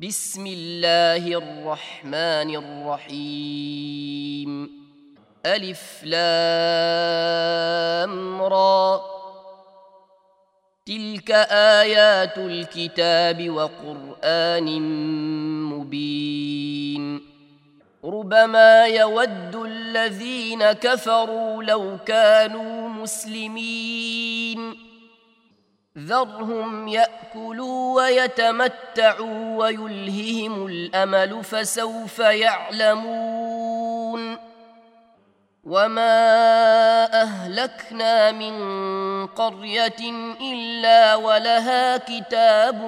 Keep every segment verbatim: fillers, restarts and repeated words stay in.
بسم الله الرحمن الرحيم ألف لام را تلك آيات الكتاب وقرآن مبين ربما يود الذين كفروا لو كانوا مسلمين ذرهم يأكلوا ويتمتعوا ويلههم الأمل فسوف يعلمون وما أهلكنا من قرية إلا ولها كتاب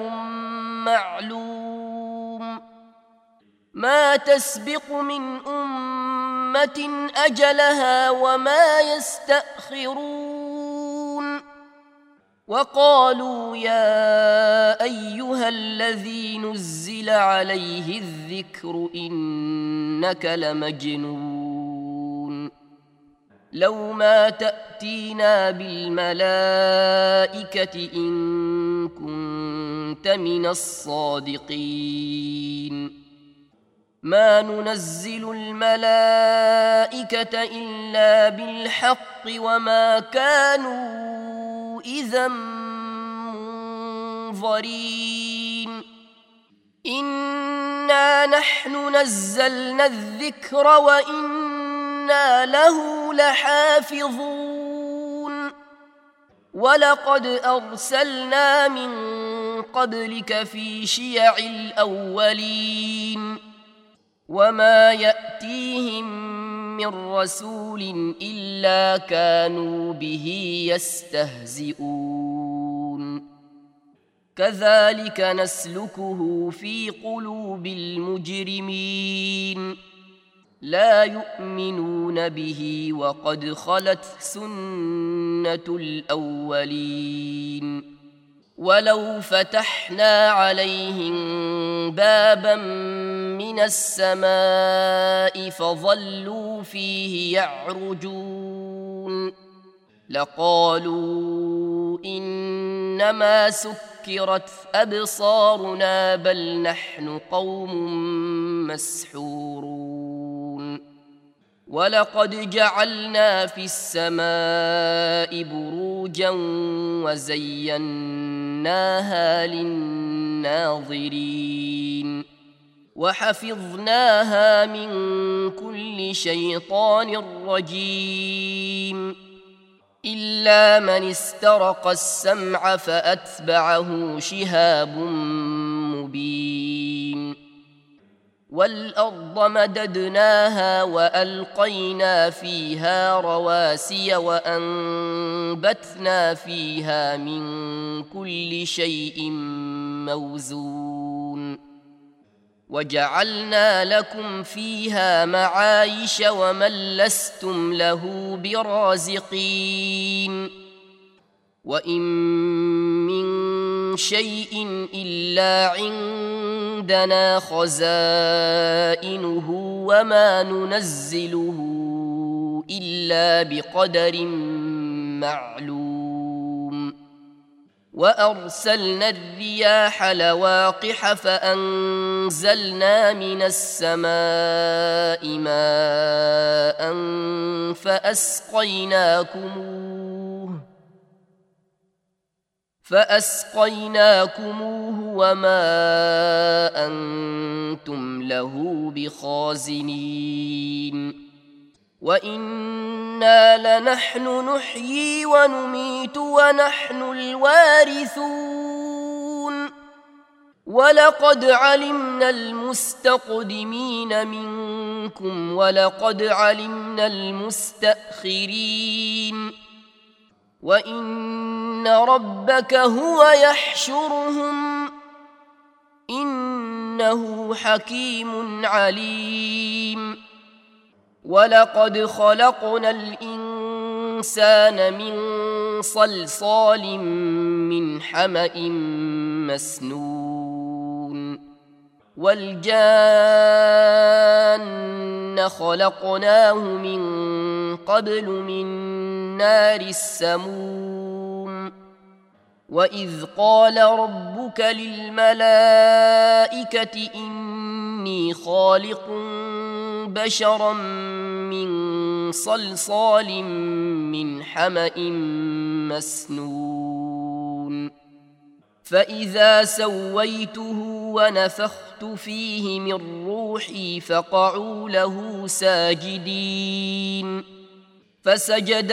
معلوم ما تسبق من أمة أجلها وما يستأخرون وقالوا يا أيها الذي نزل عليه الذكر إنك لمجنون لو ما تأتينا بالملائكة إن كنت من الصادقين ما ننزل الملائكة إلا بالحق وما كانوا إذا منظرين إنا نحن نزلنا الذكر وإنا له لحافظون ولقد أرسلنا من قبلك في شيع الأولين وما يأتيهم من رسول إلا كانوا به يستهزئون كذلك نسلكه في قلوب المجرمين لا يؤمنون به وقد خلت سنة الأولين ولو فتحنا عليهم بابا من السماء فظلوا فيه يعرجون لقالوا إنما سكرت أبصارنا بل نحن قوم مسحورون ولقد جعلنا في السماء بروجا وزيناها للناظرين وحفظناها من كل شيطان رجيم إلا من استرق السمع فأتبعه شهاب مبين والأرض مددناها وألقينا فيها رواسي وأنبتنا فيها من كل شيء موزون وجعلنا لكم فيها معايش ومن لستم له برازقين وإن من شيء إلا عندنا خزائنه وما ننزله إلا بقدر معلوم وأرسلنا الرياح لواقح فأنزلنا من السماء ماء فأسقيناكموه فأسقيناكموه وما أنتم له بخازنين وإنا لنحن نحيي ونميت ونحن الوارثون ولقد علمنا المستقدمين منكم ولقد علمنا المستأخرين وإن ربك هو يحشرهم إنه حكيم عليم ولقد خلقنا الإنسان من صلصال من حمأ مسنون والجان خلقناه من قبل من نار السموم وإذ قال ربك للملائكة الملائكة إني خالق بشرا من صلصال من حمأ مسنون فإذا سويته ونفخت فيه من روحي فقعوا له ساجدين فسجد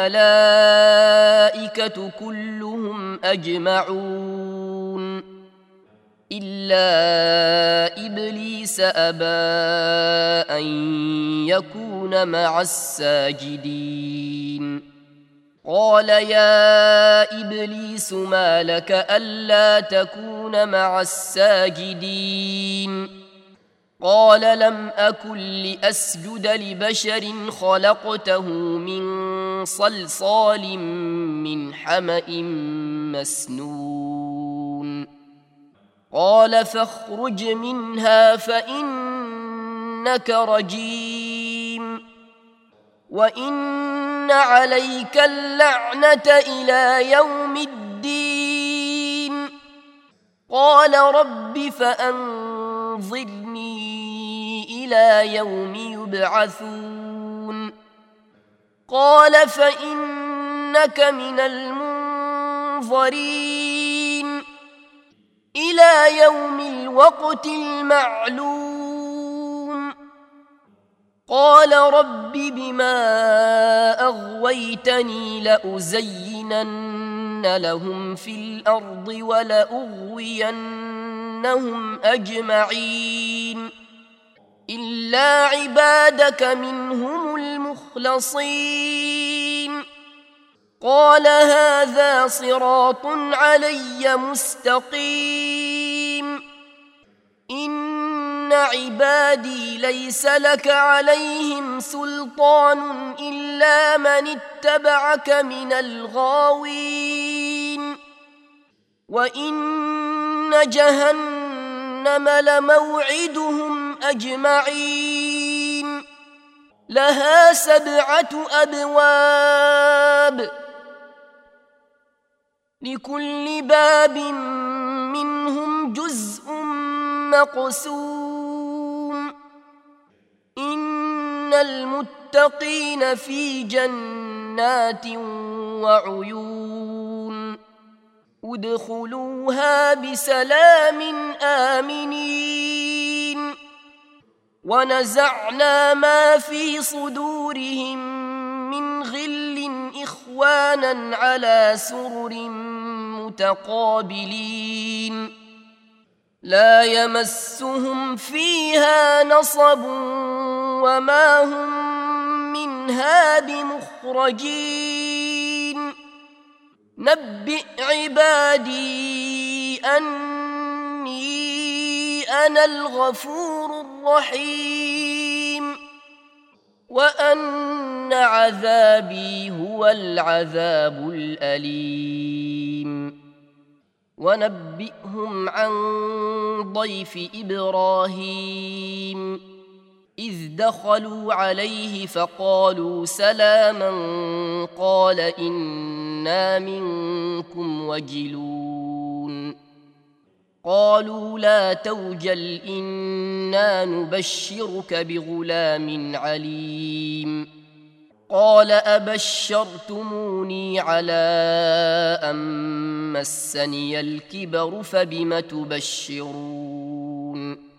الملائكة كلهم أجمعون إلا إبليس أبى أن يكون مع الساجدين قال يا إبليس ما لك ألا تكون مع الساجدين قال لم أكن لأسجد لبشر خلقته من صلصال من حمأ مسنون قال فاخرج منها فإنك رجيم وإن عليك اللعنة إلى يوم الدين قال رب فأنظرني إلى يوم يبعثون قال فإنك من المنظرين إلى يوم الوقت المعلوم قال رب بما أغويتني لأزينن لهم في الأرض ولأغوينهم أجمعين إلا عبادك منهم المخلصين قال هذا صراط علي مستقيم إن عبادي ليس لك عليهم سلطان إلا من اتبعك من الغاوين وإن جهنم لموعدهم أجمعين لها سبعة أبواب لكل باب منهم جزء مقسوم إن المتقين في جنات وعيون ادخلوها بسلام آمنين ونزعنا ما في صدورهم من غل إخوانا على سرر متقابلين لا يمسهم فيها نصب وما هم منها بمخرجين نبئ عبادي أني أنا الغفور الرحيم وأن عذابي هو العذاب الأليم ونبئهم عن ضيف إبراهيم إذ دخلوا عليه فقالوا سلاما قال إنا منكم وجلون قالوا لا توجل إنا نبشرك بغلام عليم قال أبشرتموني على أن مسني الكبر فبم تبشرون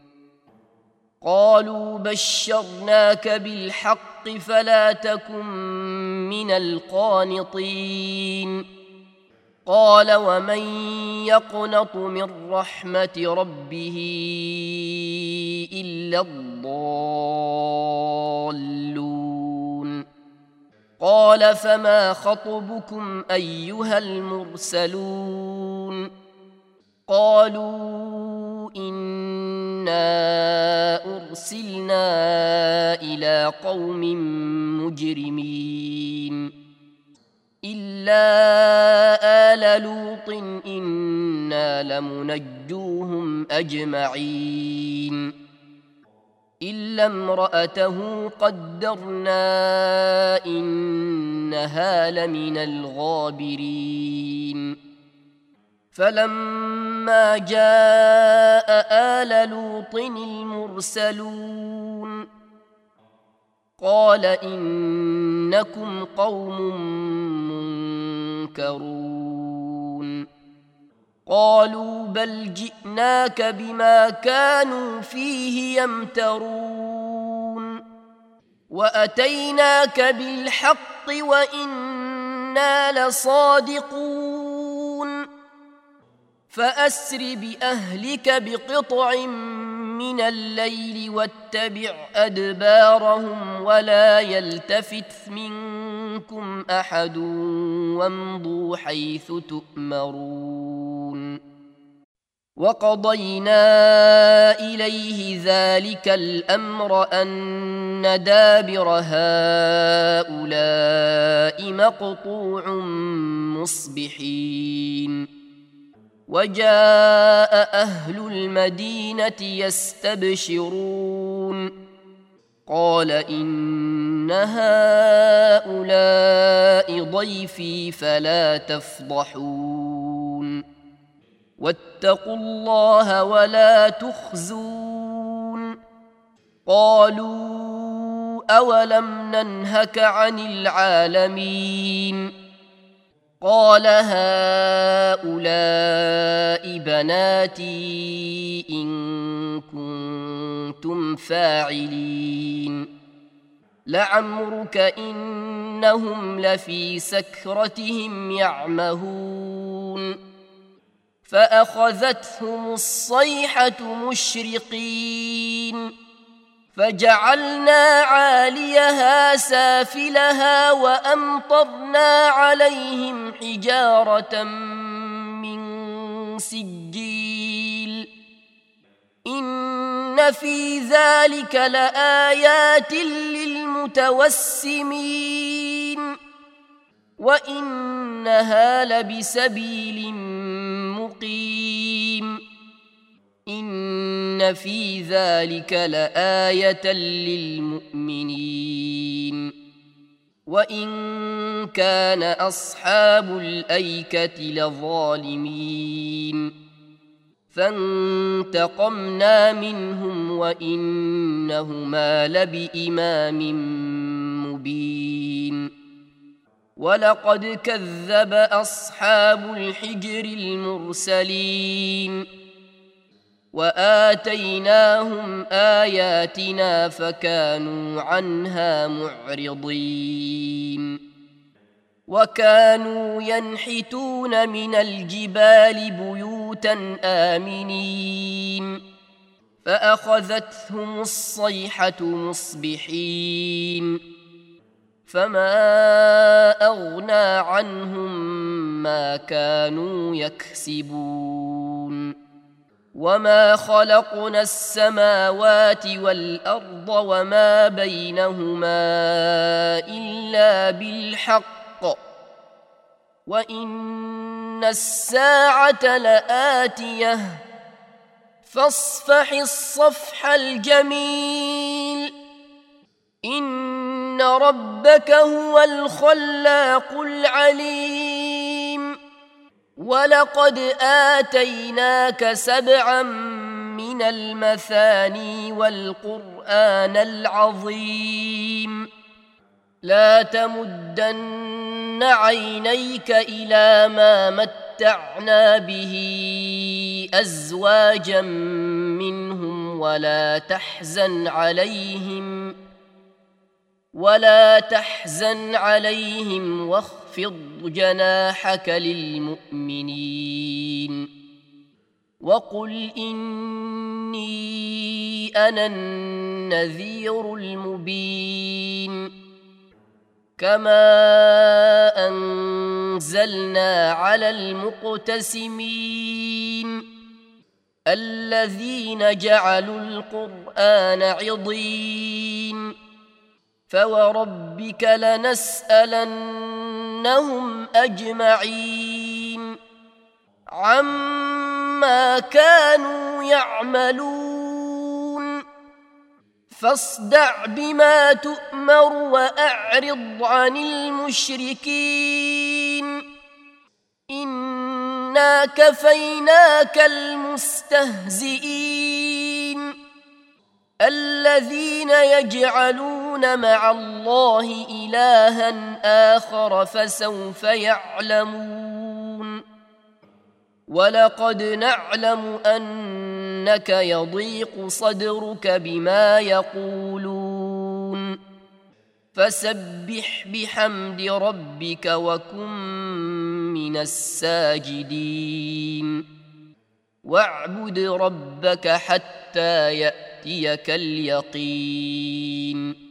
قالوا بشرناك بالحق فلا تكن من القانطين قال ومن يقنط من رحمة ربه إلا الضالون قال فما خطبكم أيها المرسلون قالوا إنا أرسلنا إلى قوم مجرمين إلا آل لوط إنا لمنجوهم أجمعين إلا امرأته قدرنا إنها لمن الغابرين فلما جاء آل لوط المرسلون قال إنكم قوم منكرون قالوا بل جئناك بما كانوا فيه يمترون وأتيناك بالحق وإنا لصادقون فأسر بأهلك بقطع من الليل واتبع أدبارهم ولا يلتفت منكم أحد وامضوا حيث تؤمرون وقضينا إليه ذلك الأمر أن دابر هؤلاء مقطوع مصبحين وجاء أهل المدينة يستبشرون قال إن هؤلاء ضيفي فلا تفضحون واتقوا الله ولا تخزون قالوا أولم ننهك عن العالمين قال هؤلاء بناتي إن كنتم فاعلين لعمرك إنهم لفي سكرتهم يعمهون فأخذتهم الصيحة مشرقين فجعلنا عاليها سافلها وأمطرنا عليهم حجارة من سجيل إن في ذلك لآيات للمتوسمين وإنها لبسبيل مقيم إن في ذلك لآية للمؤمنين وإن كان أصحاب الأيكة لظالمين فانتقمنا منهم وإنهما لبإمام مبين ولقد كذب أصحاب الحجر المرسلين وآتيناهم آياتنا فكانوا عنها معرضين وكانوا ينحتون من الجبال بيوتا آمنين فأخذتهم الصيحة مصبحين فما أغنى عنهم ما كانوا يكسبون وما خلقنا السماوات والأرض وما بينهما إلا بالحق وإن الساعة لآتية فاصفح الصفح الجميل إن ربك هو الخلاق العليم ولقد آتيناك سبعا من المثاني والقرآن العظيم لا تمدن عينيك إلى ما متعنا به أزواجا منهم ولا تحزن عليهم ولا تحزن عليهم واخفض جناحك للمؤمنين وقل إني أنا النذير المبين كما أنزلنا على المقتسمين الذين جعلوا القرآن عضين فوربك لنسألنهم أجمعين عما كانوا يعملون فاصدع بما تؤمر وأعرض عن المشركين إنا كفيناك المستهزئين الذين يجعلون مع الله إلها آخر فسوف يعلمون ولقد نعلم أنك يضيق صدرك بما يقولون فسبح بحمد ربك وكن من الساجدين واعبد ربك حتى يأتيك اليقين